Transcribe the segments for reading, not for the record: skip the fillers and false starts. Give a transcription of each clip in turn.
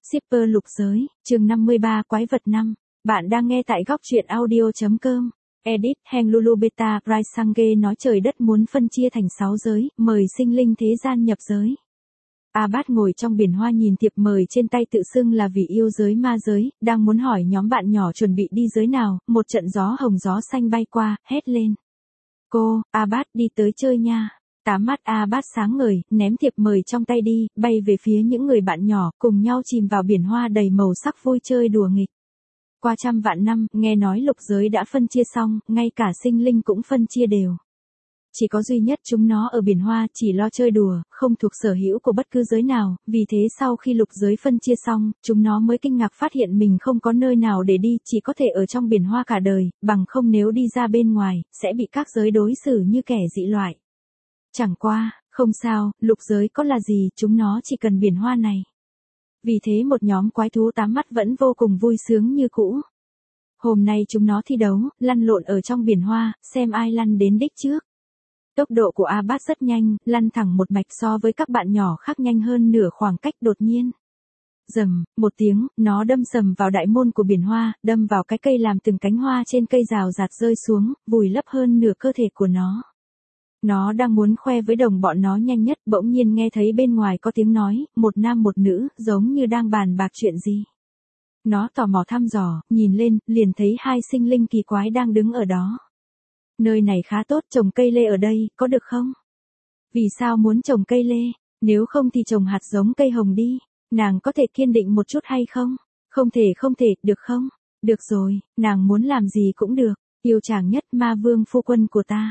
Shipper lục giới, chương 53 quái vật 5. Bạn đang nghe tại góc truyện audio.com. Edit Henlulu Beta Price Sange nói trời đất muốn phân chia thành 6 giới, mời sinh linh thế gian nhập giới. Abbas ngồi trong biển hoa nhìn thiệp mời trên tay tự xưng là vì yêu giới ma giới, đang muốn hỏi nhóm bạn nhỏ chuẩn bị đi giới nào, một trận gió hồng gió xanh bay qua, hét lên. Cô, Abbas đi tới chơi nha. Tám mắt Abbas sáng ngời, ném thiệp mời trong tay đi, bay về phía những người bạn nhỏ, cùng nhau chìm vào biển hoa đầy màu sắc vui chơi đùa nghịch. Qua trăm vạn năm, nghe nói lục giới đã phân chia xong, ngay cả sinh linh cũng phân chia đều. Chỉ có duy nhất chúng nó ở biển hoa chỉ lo chơi đùa, không thuộc sở hữu của bất cứ giới nào, vì thế sau khi lục giới phân chia xong, chúng nó mới kinh ngạc phát hiện mình không có nơi nào để đi, chỉ có thể ở trong biển hoa cả đời, bằng không nếu đi ra bên ngoài, sẽ bị các giới đối xử như kẻ dị loại. Chẳng qua, không sao, lục giới có là gì, chúng nó chỉ cần biển hoa này. Vì thế một nhóm quái thú tám mắt vẫn vô cùng vui sướng như cũ. Hôm nay chúng nó thi đấu, lăn lộn ở trong biển hoa, xem ai lăn đến đích trước. Tốc độ của Abbas rất nhanh, lăn thẳng một mạch so với các bạn nhỏ khác nhanh hơn nửa khoảng cách đột nhiên. Rầm, một tiếng, nó đâm sầm vào đại môn của biển hoa, đâm vào cái cây làm từng cánh hoa trên cây rào rạt rơi xuống, vùi lấp hơn nửa cơ thể của nó. Nó đang muốn khoe với đồng bọn nó nhanh nhất, bỗng nhiên nghe thấy bên ngoài có tiếng nói, một nam một nữ, giống như đang bàn bạc chuyện gì. Nó tò mò thăm dò, nhìn lên, liền thấy hai sinh linh kỳ quái đang đứng ở đó. Nơi này khá tốt, trồng cây lê ở đây, có được không? Vì sao muốn trồng cây lê? Nếu không thì trồng hạt giống cây hồng đi. Nàng có thể kiên định một chút hay không? Không thể, được không? Được rồi, nàng muốn làm gì cũng được. Yêu chàng nhất ma vương phu quân của ta.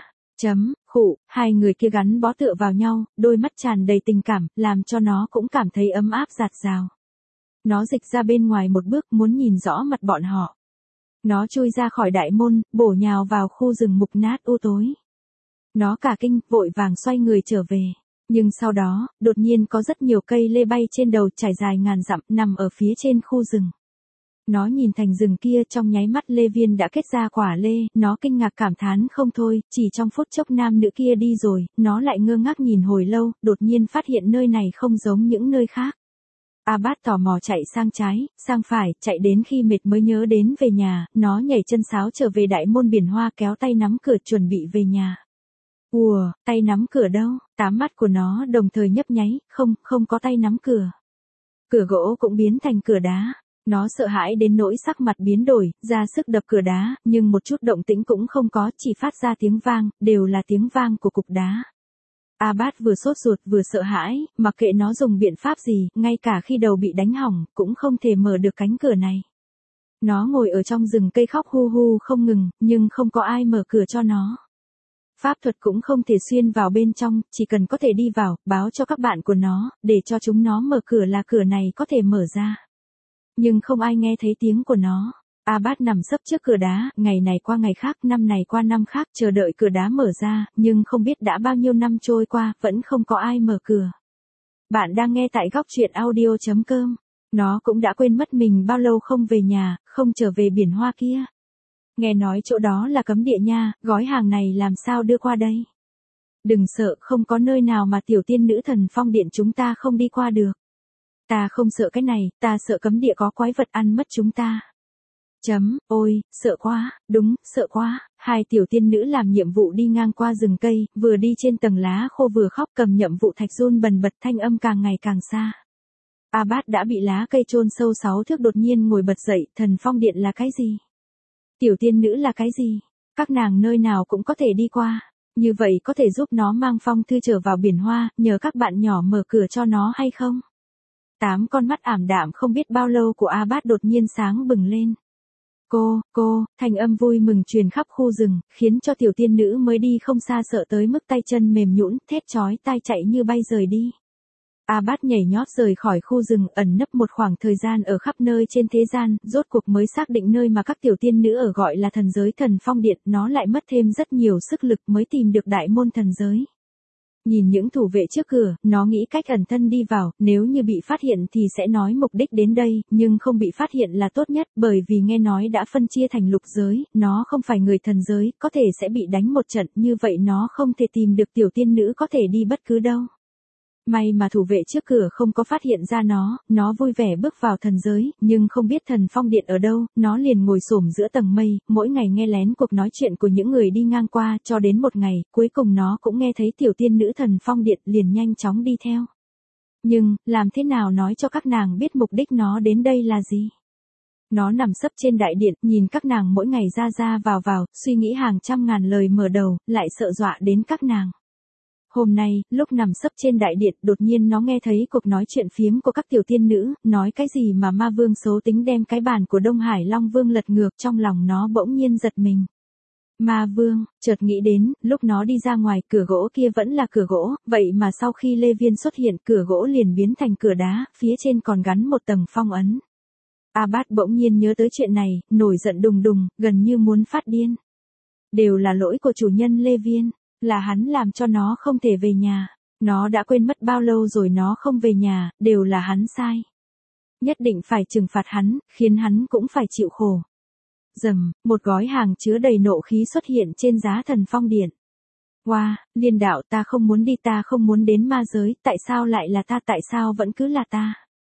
Hai người kia gắn bó tựa vào nhau, đôi mắt tràn đầy tình cảm, làm cho nó cũng cảm thấy ấm áp dạt dào. Nó dịch ra bên ngoài một bước muốn nhìn rõ mặt bọn họ. Nó chui ra khỏi đại môn, bổ nhào vào khu rừng mục nát u tối. Nó cả kinh, vội vàng xoay người trở về. Nhưng sau đó, đột nhiên có rất nhiều cây lê bay trên đầu trải dài ngàn dặm, nằm ở phía trên khu rừng. Nó nhìn thành rừng kia trong nháy mắt lê viên đã kết ra quả lê, nó kinh ngạc cảm thán không thôi, chỉ trong phút chốc nam nữ kia đi rồi, nó lại ngơ ngác nhìn hồi lâu, đột nhiên phát hiện nơi này không giống những nơi khác. Abbas tò mò chạy sang trái, sang phải, chạy đến khi mệt mới nhớ đến về nhà, nó nhảy chân sáo trở về đại môn biển hoa kéo tay nắm cửa chuẩn bị về nhà. Ùa, tay nắm cửa đâu, tám mắt của nó đồng thời nhấp nháy, không có tay nắm cửa. Cửa gỗ cũng biến thành cửa đá. Nó sợ hãi đến nỗi sắc mặt biến đổi, ra sức đập cửa đá, nhưng một chút động tĩnh cũng không có, chỉ phát ra tiếng vang, đều là tiếng vang của cục đá. Abbas vừa sốt ruột vừa sợ hãi, mặc kệ nó dùng biện pháp gì, ngay cả khi đầu bị đánh hỏng, cũng không thể mở được cánh cửa này. Nó ngồi ở trong rừng cây khóc hu hu không ngừng, nhưng không có ai mở cửa cho nó. Pháp thuật cũng không thể xuyên vào bên trong, chỉ cần có thể đi vào, báo cho các bạn của nó, để cho chúng nó mở cửa là cửa này có thể mở ra. Nhưng không ai nghe thấy tiếng của nó. Abbas nằm sấp trước cửa đá, ngày này qua ngày khác, năm này qua năm khác, chờ đợi cửa đá mở ra, nhưng không biết đã bao nhiêu năm trôi qua, vẫn không có ai mở cửa. Bạn đang nghe tại góc truyện audio.com. Nó cũng đã quên mất mình bao lâu không về nhà, không trở về biển hoa kia. Nghe nói chỗ đó là cấm địa nha, gói hàng này làm sao đưa qua đây? Đừng sợ, không có nơi nào mà tiểu tiên nữ Thần Phong Điện chúng ta không đi qua được. Ta không sợ cái này, ta sợ cấm địa có quái vật ăn mất chúng ta. Ôi, sợ quá, đúng, sợ quá. Hai tiểu tiên nữ làm nhiệm vụ đi ngang qua rừng cây, vừa đi trên tầng lá khô vừa khóc cầm nhiệm vụ thạch run bần bật thanh âm càng ngày càng xa. Abbas đã bị lá cây chôn sâu 6 thước đột nhiên ngồi bật dậy, Thần Phong Điện là cái gì? Tiểu tiên nữ là cái gì? Các nàng nơi nào cũng có thể đi qua. Như vậy có thể giúp nó mang phong thư trở vào biển hoa, nhờ các bạn nhỏ mở cửa cho nó hay không? 8 con mắt ảm đạm không biết bao lâu của Abbas đột nhiên sáng bừng lên. Cô, thanh âm vui mừng truyền khắp khu rừng, khiến cho tiểu tiên nữ mới đi không xa sợ tới mức tay chân mềm nhũn, thét chói tai chạy như bay rời đi. Abbas nhảy nhót rời khỏi khu rừng, ẩn nấp một khoảng thời gian ở khắp nơi trên thế gian, rốt cuộc mới xác định nơi mà các tiểu tiên nữ ở gọi là thần giới Thần Phong Điện, nó lại mất thêm rất nhiều sức lực mới tìm được đại môn thần giới. Nhìn những thủ vệ trước cửa, nó nghĩ cách ẩn thân đi vào, nếu như bị phát hiện thì sẽ nói mục đích đến đây, nhưng không bị phát hiện là tốt nhất, bởi vì nghe nói đã phân chia thành lục giới, nó không phải người thần giới, có thể sẽ bị đánh một trận, như vậy nó không thể tìm được tiểu tiên nữ có thể đi bất cứ đâu. May mà thủ vệ trước cửa không có phát hiện ra nó vui vẻ bước vào thần giới, nhưng không biết Thần Phong Điện ở đâu, nó liền ngồi xổm giữa tầng mây, mỗi ngày nghe lén cuộc nói chuyện của những người đi ngang qua, cho đến một ngày, cuối cùng nó cũng nghe thấy tiểu tiên nữ Thần Phong Điện liền nhanh chóng đi theo. Nhưng, làm thế nào nói cho các nàng biết mục đích nó đến đây là gì? Nó nằm sấp trên đại điện, nhìn các nàng mỗi ngày ra ra vào, suy nghĩ hàng trăm ngàn lời mở đầu, lại sợ dọa đến các nàng. Hôm nay, lúc nằm sấp trên đại điện, đột nhiên nó nghe thấy cuộc nói chuyện phiếm của các tiểu tiên nữ, nói cái gì mà ma vương xấu tính đem cái bàn của Đông Hải Long Vương lật ngược, trong lòng nó bỗng nhiên giật mình. Ma vương, chợt nghĩ đến, lúc nó đi ra ngoài, cửa gỗ kia vẫn là cửa gỗ, vậy mà sau khi Lê Viên xuất hiện, cửa gỗ liền biến thành cửa đá, phía trên còn gắn một tầng phong ấn. Abbas bỗng nhiên nhớ tới chuyện này, nổi giận đùng đùng, gần như muốn phát điên. Đều là lỗi của chủ nhân Lê Viên, là hắn làm cho nó không thể về nhà. Nó đã quên mất bao lâu rồi nó không về nhà, đều là hắn sai. Nhất định phải trừng phạt hắn, khiến hắn cũng phải chịu khổ. Rầm, một gói hàng chứa đầy nộ khí xuất hiện trên giá Thần Phong Điện. Wow, Liên đạo, ta không muốn đi, ta không muốn đến ma giới, tại sao lại là ta, tại sao vẫn cứ là ta?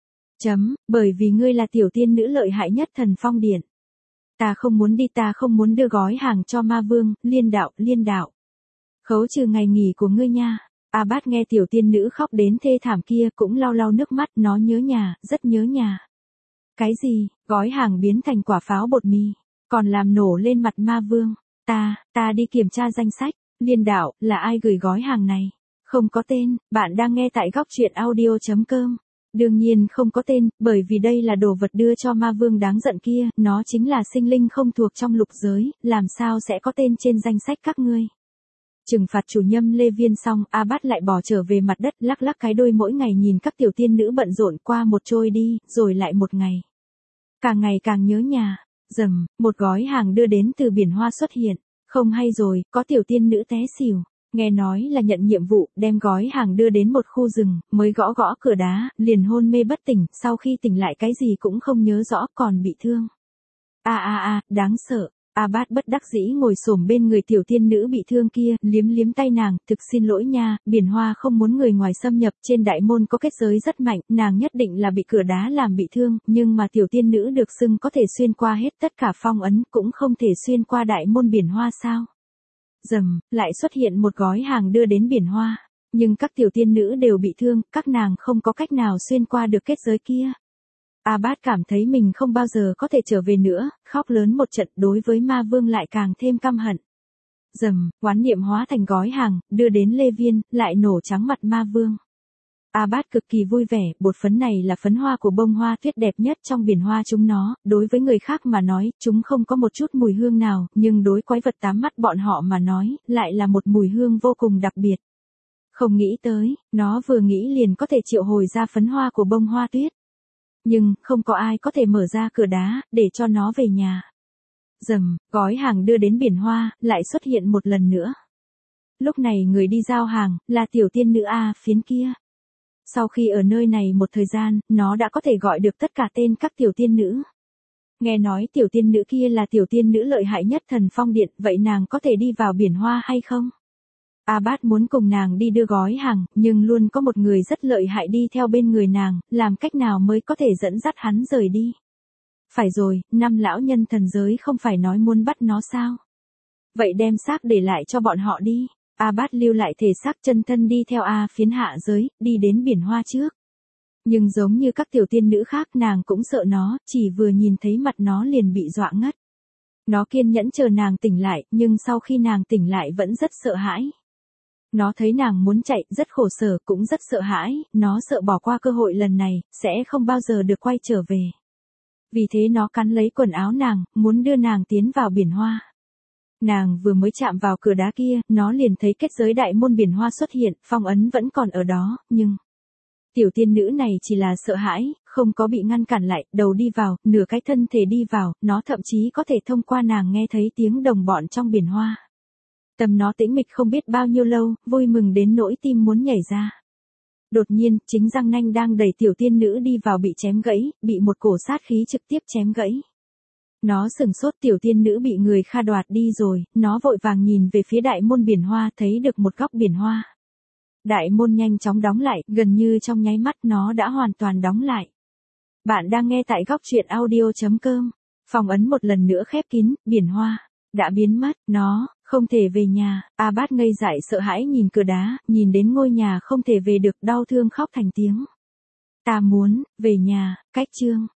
Bởi vì ngươi là tiểu tiên nữ lợi hại nhất Thần Phong Điện. Ta không muốn đi, ta không muốn đưa gói hàng cho ma vương, Liên đạo. Khấu trừ ngày nghỉ của ngươi nha. Abbas nghe tiểu tiên nữ khóc đến thê thảm kia cũng lau lau nước mắt, nó nhớ nhà, rất nhớ nhà. Cái gì, gói hàng biến thành quả pháo bột mì, còn làm nổ lên mặt ma vương. Ta đi kiểm tra danh sách. Liên đạo, là ai gửi gói hàng này? Không có tên, bạn đang nghe tại góc truyện audio.com. Đương nhiên không có tên, bởi vì đây là đồ vật đưa cho ma vương đáng giận kia, nó chính là sinh linh không thuộc trong lục giới, làm sao sẽ có tên trên danh sách các ngươi. Trừng phạt chủ nhâm Lê Viên xong, Abbas lại bỏ trở về mặt đất, lắc lắc cái đuôi mỗi ngày nhìn các tiểu tiên nữ bận rộn qua một trôi đi, rồi lại một ngày. Càng ngày càng nhớ nhà. Rầm, một gói hàng đưa đến từ biển hoa xuất hiện. Không hay rồi, có tiểu tiên nữ té xỉu. Nghe nói là nhận nhiệm vụ, đem gói hàng đưa đến một khu rừng, mới gõ gõ cửa đá, liền hôn mê bất tỉnh, sau khi tỉnh lại cái gì cũng không nhớ rõ, còn bị thương. Đáng sợ. Abbas bất đắc dĩ ngồi xổm bên người tiểu tiên nữ bị thương kia, liếm tay nàng, thực xin lỗi nha, biển hoa không muốn người ngoài xâm nhập, trên đại môn có kết giới rất mạnh, nàng nhất định là bị cửa đá làm bị thương, nhưng mà tiểu tiên nữ được xưng có thể xuyên qua hết tất cả phong ấn, cũng không thể xuyên qua đại môn biển hoa sao. Rầm, lại xuất hiện một gói hàng đưa đến biển hoa, nhưng các tiểu tiên nữ đều bị thương, các nàng không có cách nào xuyên qua được kết giới kia. Abbas cảm thấy mình không bao giờ có thể trở về nữa, khóc lớn một trận, đối với ma vương lại càng thêm căm hận. Rầm, oán niệm hóa thành gói hàng, đưa đến Lê Viên, lại nổ trắng mặt ma vương. Abbas cực kỳ vui vẻ, bột phấn này là phấn hoa của bông hoa tuyết đẹp nhất trong biển hoa chúng nó, đối với người khác mà nói, chúng không có một chút mùi hương nào, nhưng đối quái vật tám mắt bọn họ mà nói, lại là một mùi hương vô cùng đặc biệt. Không nghĩ tới, nó vừa nghĩ liền có thể triệu hồi ra phấn hoa của bông hoa tuyết. Nhưng, không có ai có thể mở ra cửa đá, để cho nó về nhà. Rầm, gói hàng đưa đến biển hoa, lại xuất hiện một lần nữa. Lúc này người đi giao hàng, là tiểu tiên nữ A Phiến kia. Sau khi ở nơi này một thời gian, nó đã có thể gọi được tất cả tên các tiểu tiên nữ. Nghe nói tiểu tiên nữ kia là tiểu tiên nữ lợi hại nhất Thần Phong Điện, vậy nàng có thể đi vào biển hoa hay không? Abbas muốn cùng nàng đi đưa gói hàng, nhưng luôn có một người rất lợi hại đi theo bên người nàng, làm cách nào mới có thể dẫn dắt hắn rời đi. Phải rồi, 5 lão nhân thần giới không phải nói muốn bắt nó sao? Vậy đem xác để lại cho bọn họ đi. Abbas lưu lại thể xác chân thân đi theo A Phiến hạ giới, đi đến biển hoa trước. Nhưng giống như các tiểu tiên nữ khác, nàng cũng sợ nó, chỉ vừa nhìn thấy mặt nó liền bị dọa ngất. Nó kiên nhẫn chờ nàng tỉnh lại, nhưng sau khi nàng tỉnh lại vẫn rất sợ hãi. Nó thấy nàng muốn chạy, rất khổ sở, cũng rất sợ hãi, nó sợ bỏ qua cơ hội lần này, sẽ không bao giờ được quay trở về. Vì thế nó cắn lấy quần áo nàng, muốn đưa nàng tiến vào biển hoa. Nàng vừa mới chạm vào cửa đá kia, nó liền thấy kết giới đại môn biển hoa xuất hiện, phong ấn vẫn còn ở đó, nhưng... Tiểu tiên nữ này chỉ là sợ hãi, không có bị ngăn cản lại, đầu đi vào, nửa cái thân thể đi vào, nó thậm chí có thể thông qua nàng nghe thấy tiếng đồng bọn trong biển hoa. Tâm nó tĩnh mịch không biết bao nhiêu lâu, vui mừng đến nỗi tim muốn nhảy ra. Đột nhiên, chính răng nanh đang đẩy tiểu tiên nữ đi vào bị chém gãy, bị một cổ sát khí trực tiếp chém gãy. Nó sừng sốt, tiểu tiên nữ bị người Kha đoạt đi rồi, nó vội vàng nhìn về phía đại môn biển hoa, thấy được một góc biển hoa. Đại môn nhanh chóng đóng lại, gần như trong nháy mắt nó đã hoàn toàn đóng lại. Bạn đang nghe tại góc truyện audio.com. Phòng ấn một lần nữa khép kín, biển hoa đã biến mất, nó không thể về nhà. Abbas ngây dại sợ hãi nhìn cửa đá, nhìn đến ngôi nhà không thể về được, đau thương khóc thành tiếng. Ta muốn về nhà. Cách chương